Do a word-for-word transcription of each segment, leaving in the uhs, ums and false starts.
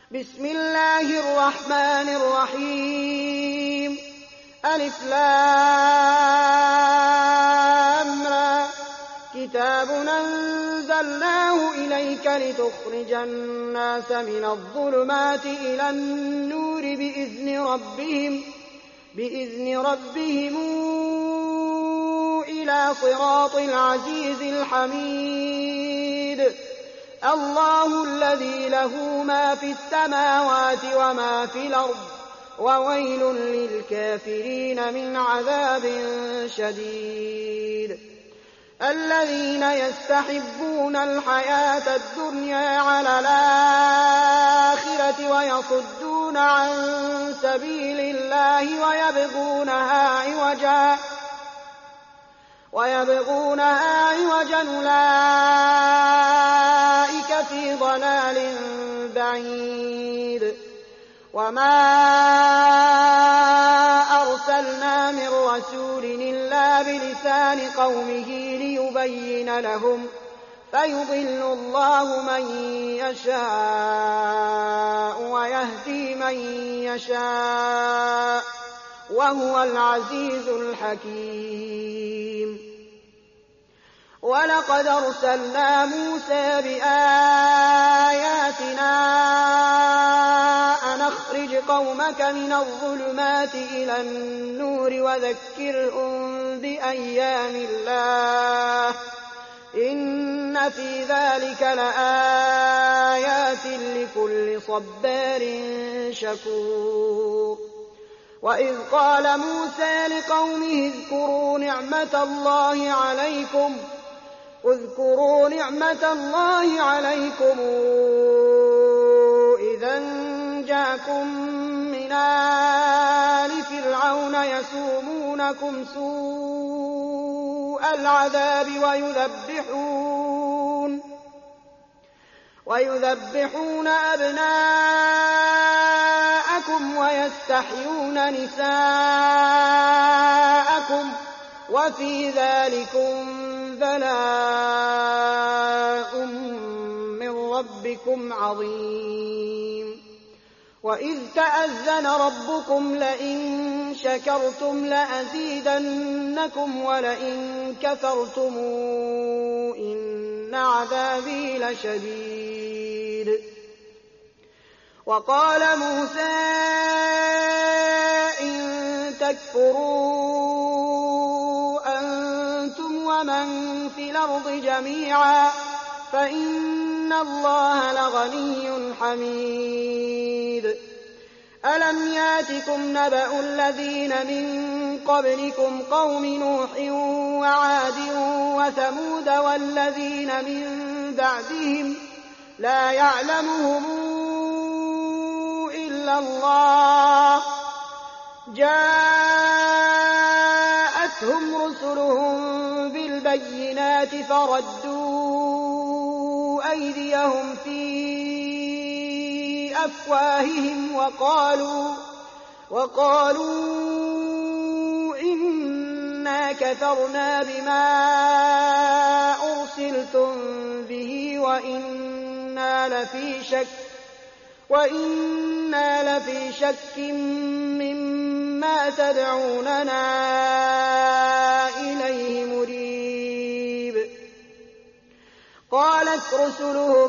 بسم الله الرحمن الرحيم ألف لام را كتاب أنزلناه إليك لتخرج الناس من الظلمات إلى النور بإذن ربهم, بإذن ربهم إلى صراط العزيز الحميد الله الذي له ما في السماوات وما في الأرض وويل للكافرين من عذاب شديد الذين يستحبون الحياة الدنيا على الآخرة ويصدون عن سبيل الله ويبغونها عوجا ويبغونها عوجا أولئك في ضلال بعيد وما أرسلنا من رسول إلا بلسان قومه ليبين لهم فيضل الله من يشاء ويهدي من يشاء وهو العزيز الحكيم ولقد أرسلنا موسى بآياتنا أن أخرج قومك من الظلمات إلى النور وذكرهم بأيام الله إن في ذلك لآيات لكل صبار شكور وإذ قال موسى لقومه اذكروا نعمة الله عليكم اذكروا نعمة الله عليكم إذا جاءكم من آل فرعون يسومونكم سوء العذاب ويذبحون ويذبحون أبناءكم ويستحيون نساءكم وفي ذلكم بلاء من ربكم عظيم وإذ تأذن ربكم لئن شكرتم لأزيدنكم ولئن كفرتم إن عذابي لشديد وقال موسى إن تكفروا أنتم ومن في الأرض جميعا فإن الله لغني حميد ألم ياتكم نبأ الذين من قبلكم قوم نوح وعاد وثمود والذين من بعدهم لا يعلمهم إلا الله جاءتهم رسلهم بالبينات فردوا أيديهم في أفواههم وقالوا, وقالوا إنا كفرنا بما أرسلتم به وإنا لفي شك وإنا لفي شك مما تدعوننا إليه مريب قالت رسلهم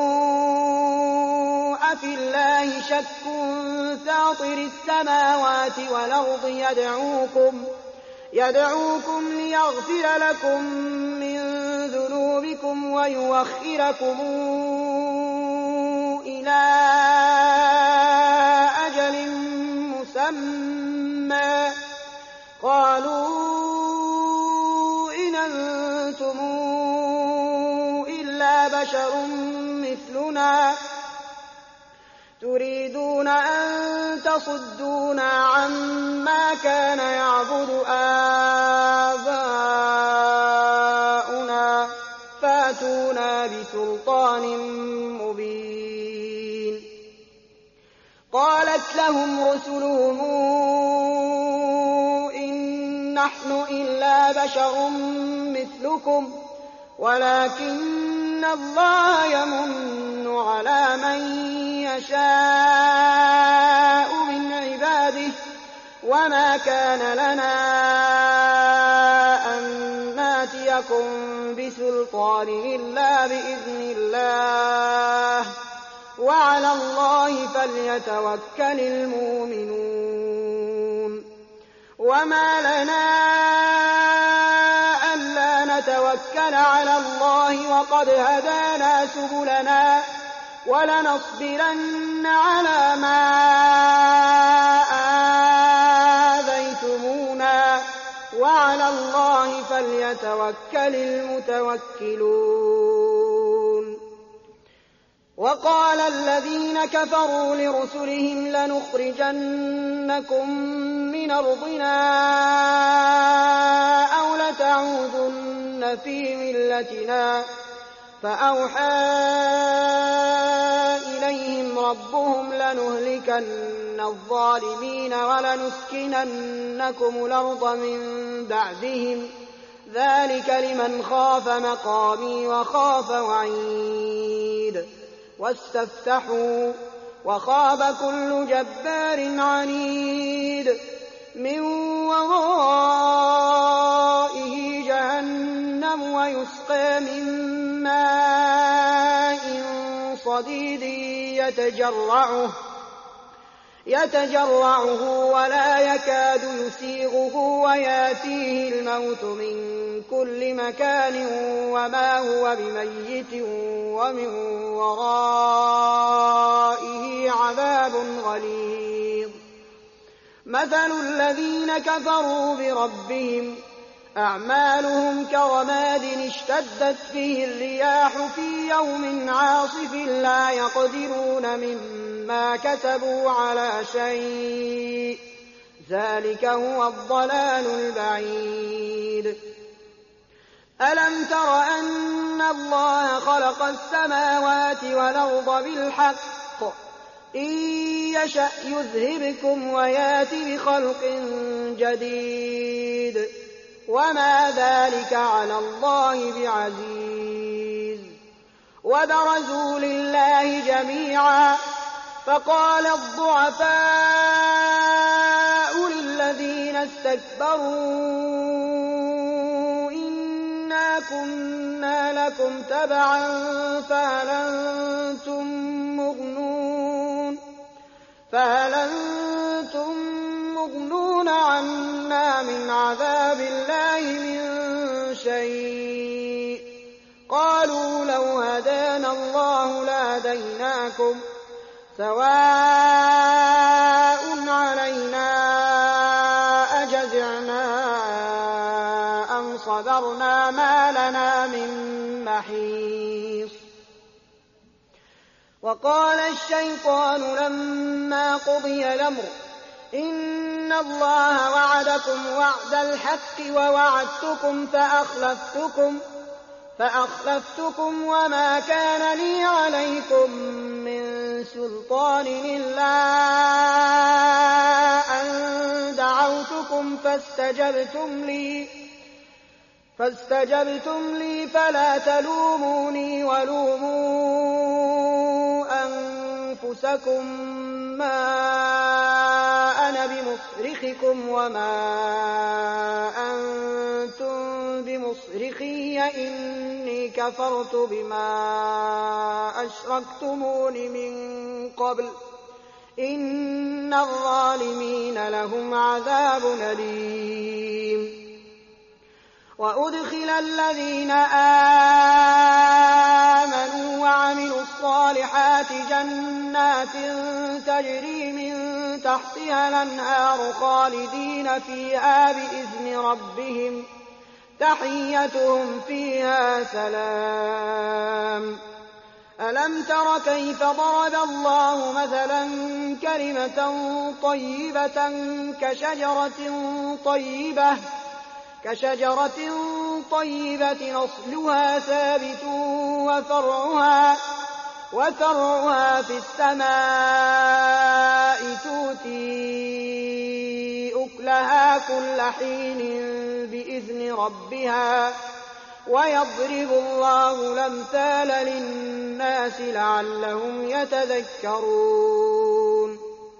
أفي الله شك فاطر السماوات والأرض يدعوكم, يدعوكم ليغفر لكم من ذنوبكم ويؤخركم إلى أجل مسمى قالوا إن أنتم إلا بشر مثلنا تريدون أن تصدونا عما كان يعبد آباؤنا فاتونا بسلطان مبين قالت لهم رسلهم إن نحن إلا بشر مثلكم ولكن الله يمن على من يشاء من عباده وما كان لنا أن ناتيكم بسلطان إلا بإذن الله وعلى الله فليتوكل المؤمنون وما لنا ألا نتوكل على الله وقد هدانا سبلنا ولنصبرن على ما آذيتمونا وعلى الله فليتوكل المتوكلون وقال الذين كفروا لرسلهم لنخرجنكم من أرضنا أو لتعودن في ملتنا فأوحى إليهم ربهم لنهلكن الظالمين ولنسكننكم الأرض من بعدهم ذلك لمن خاف مقامي وخاف وعيد واستفتحوا وخاب كل جبار عنيد من ورائه جهنم ويسقى من ماء صديد يتجرعه يتجرعه ولا يكاد يسيغه وياتيه الموت من كل مكان وما هو بميت ومن ورائه عذاب غليظ مثل الذين كفروا بربهم أعمالهم كرماد اشتدت به الرياح في يوم عاصف لا يقدرون مما كسبوا على شيء ذلك هو الضلال البعيد ألم تر أن الله خلق السماوات والأرض بالحق إن يشأ يذهبكم ويات بخلق جديد وما ذلك على الله بعزيز وبرزوا لله جميعا فقال الضعفاء للذين استكبروا إنا كنا لكم تبعا فهل أنتم مغنون فهل أنتم مغنون عنا من عذاب الله من شيء قالوا لو هدانا الله لهديناكم سواء علينا أجزعنا أم صبرنا ما لنا من محيص وقال الشيطان لما قضي الأمر إن الله وعدكم وعد الحق ووعدتكم فأخلفتكم فأخلفتكم وما كان لي عليكم من سلطان إلا أن دعوتكم فاستجبتم لي فاستجبتم لي فلا تلوموني ولوموا أنفسكم ما أنا بمصرخكم وما أنتم بمصرخي إني كفرت بما أشركتمون من قبل إن الظالمين لهم عذاب أليم وأدخل الذين آمنوا وعملوا الصالحات جنات تجري من تحتها الأنهار خالدين فيها بإذن ربهم تحيتهم فيها سلام ألم تر كيف ضرب الله مثلا كلمة طيبة كشجرة طيبة كشجرة طيبة أصلها ثابت وفرعها وفرعها في السماء تؤتي أكلها كل حين بإذن ربها ويضرب الله الأمثال للناس لعلهم يتذكرون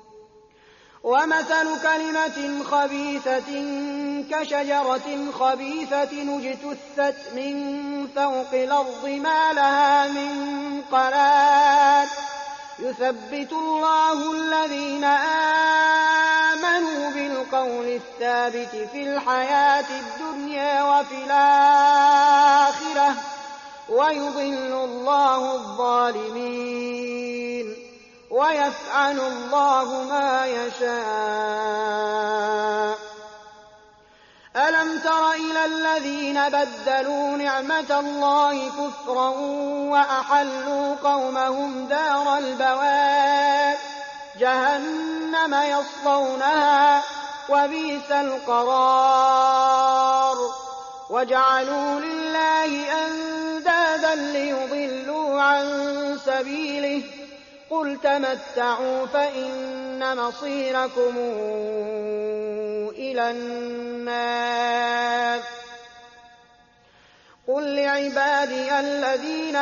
ومثل كلمة خبيثة كشجرة خبيثة اجتثت من فوق الأرض ما لها من قرار يثبت الله الذين آمنوا بالقول الثابت في الحياة الدنيا وفي الآخرة ويضل الله الظالمين ويفعل الله ما يشاء ألم تر إلى الذين بدلوا نعمة الله كفرا وأحلوا قومهم دار البوار جهنم يصلونها وبئس القرار وجعلوا لله أندادا ليضلوا عن سبيله قل تمتعوا فإن مصيركم إلى النار قل لعبادي الذين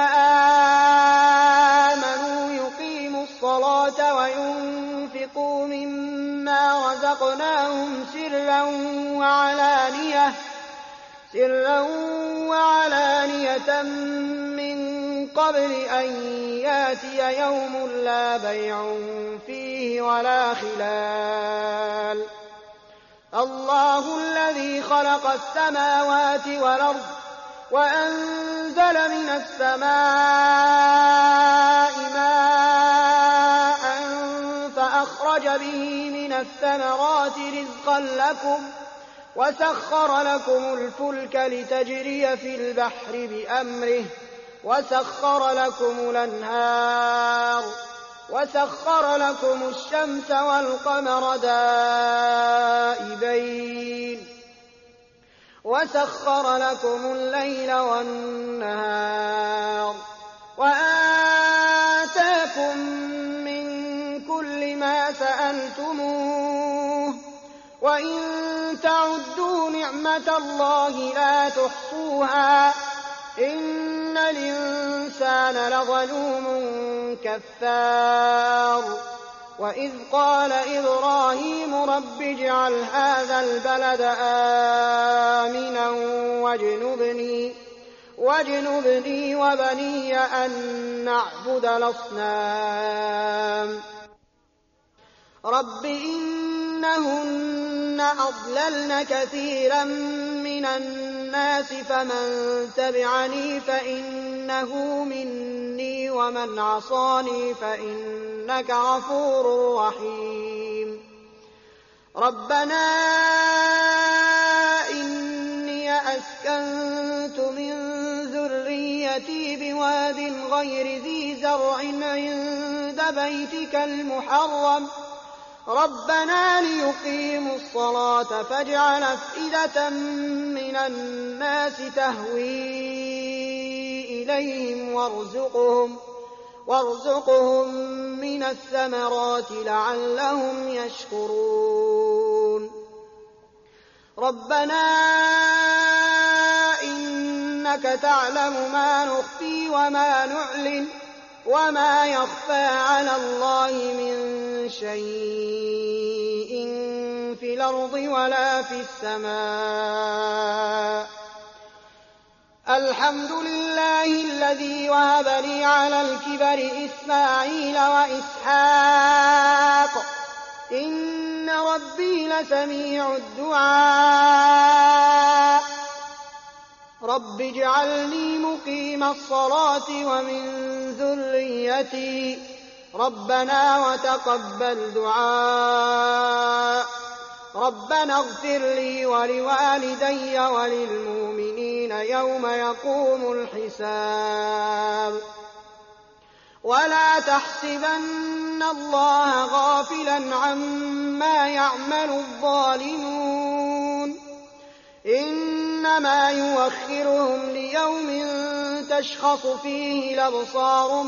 آمنوا يقيموا الصلاة وينفقوا مما رزقناهم سرا وعلانية سرا وعلانية من قبل أن ياتي يوم لا بيع فيه ولا خلال الله الذي خلق السماوات والأرض وأنزل من السماء ماء فأخرج به من الثمرات رزقا لكم وسخر لكم الفلك لتجري في البحر بأمره وسخر لكم الأنهار وسخر لكم الشمس والقمر دائبين وسخر لكم الليل والنهار وآتاكم من كل ما سألتموه وإن تعدوا نعمة الله لا تحصوها إن الإنسان لظلوم كفار وإذ قال إبراهيم رب اجعل هذا البلد آمنا واجنبني, واجنبني وبني أن نعبد الأصنام رب إنهن أضللن كثيرا من الناس فمن تبعني فإنه مني ومن عصاني فإنك غفور رحيم ربنا إني أسكنت من ذريتي بواد غير ذي زرع عند بيتك المحرم ربنا ليقيموا الصلاة فاجعل أفئدة من الناس تهوي إليهم وارزقهم, وارزقهم من الثمرات لعلهم يشكرون ربنا إنك تعلم ما نخفي وما نعلن وما يخفى على الله من شيء في الأرض ولا في السماء الحمد لله الذي وهب لي على الكبر إسماعيل وإسحاق إن ربي لسميع الدعاء رب اجعلني مقيم الصلاة ومن ذريتي ربنا وتقبل دعاء ربنا اغفر لي ولوالدي وللمؤمنين يوم يقوم الحساب ولا تحسبن الله غافلا عما يعمل الظالمون إنما يوخرهم ليوم تشخص فيه الأبصار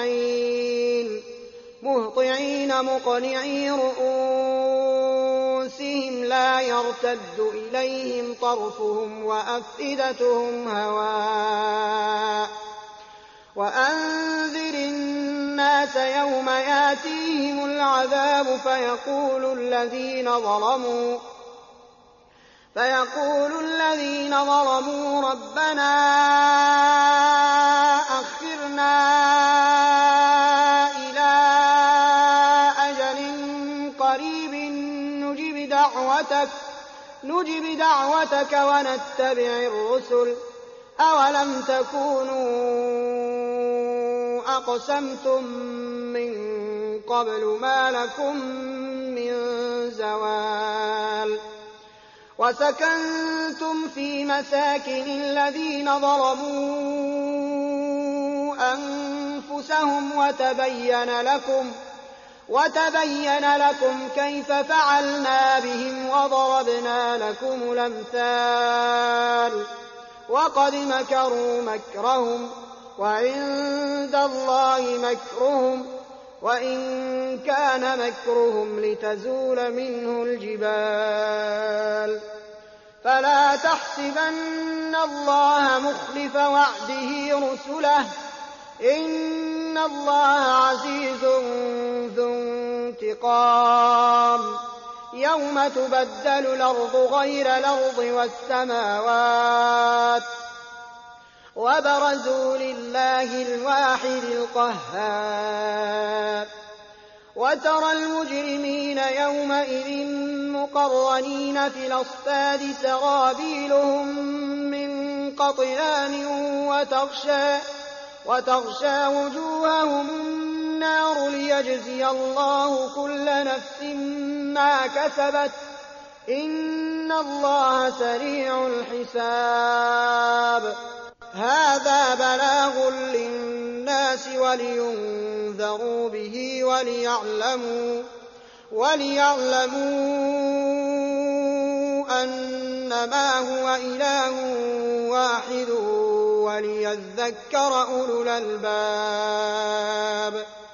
مهطعين مهطعين مقنعي رؤوس أنفسهم لا يرتد إليهم طرفهم وأفئدتهم هواء وأنذر الناس يوم ياتيهم العذاب فيقول الذين ظلموا فيقول الذين ظلموا ربنا أخرنا إلى أجل قريب نجب دعوتك, نجب دعوتك ونتبع الرسل أولم تكونوا أقسمتم من قبل ما لكم من زوال وسكنتم في مساكن الذين ظلموا أنفسهم وتبين لكم, وتبين لكم كيف فعلنا بهم وضربنا لكم الأمثال وقد مكروا مكرهم وعند الله مكرهم وإن كان مكرهم لتزول منه الجبال فلا تحسبن الله مخلف وعده رسله إن الله عزيز ذو انتقام يوم تبدل الأرض غير الأرض والسماوات وبرزوا لله الواحد القهار وترى المجرمين يومئذ مقرنين في الأصفاد سرابيلهم من قطران وتغشى, وتغشى وجوههم النار ليجزي الله كل نفس ما كسبت إن الله سريع الحساب هذا بلاغ للناس ولينذروا به وليعلموا, وليعلموا أنما هو إله واحد وليذكر أولو الألباب.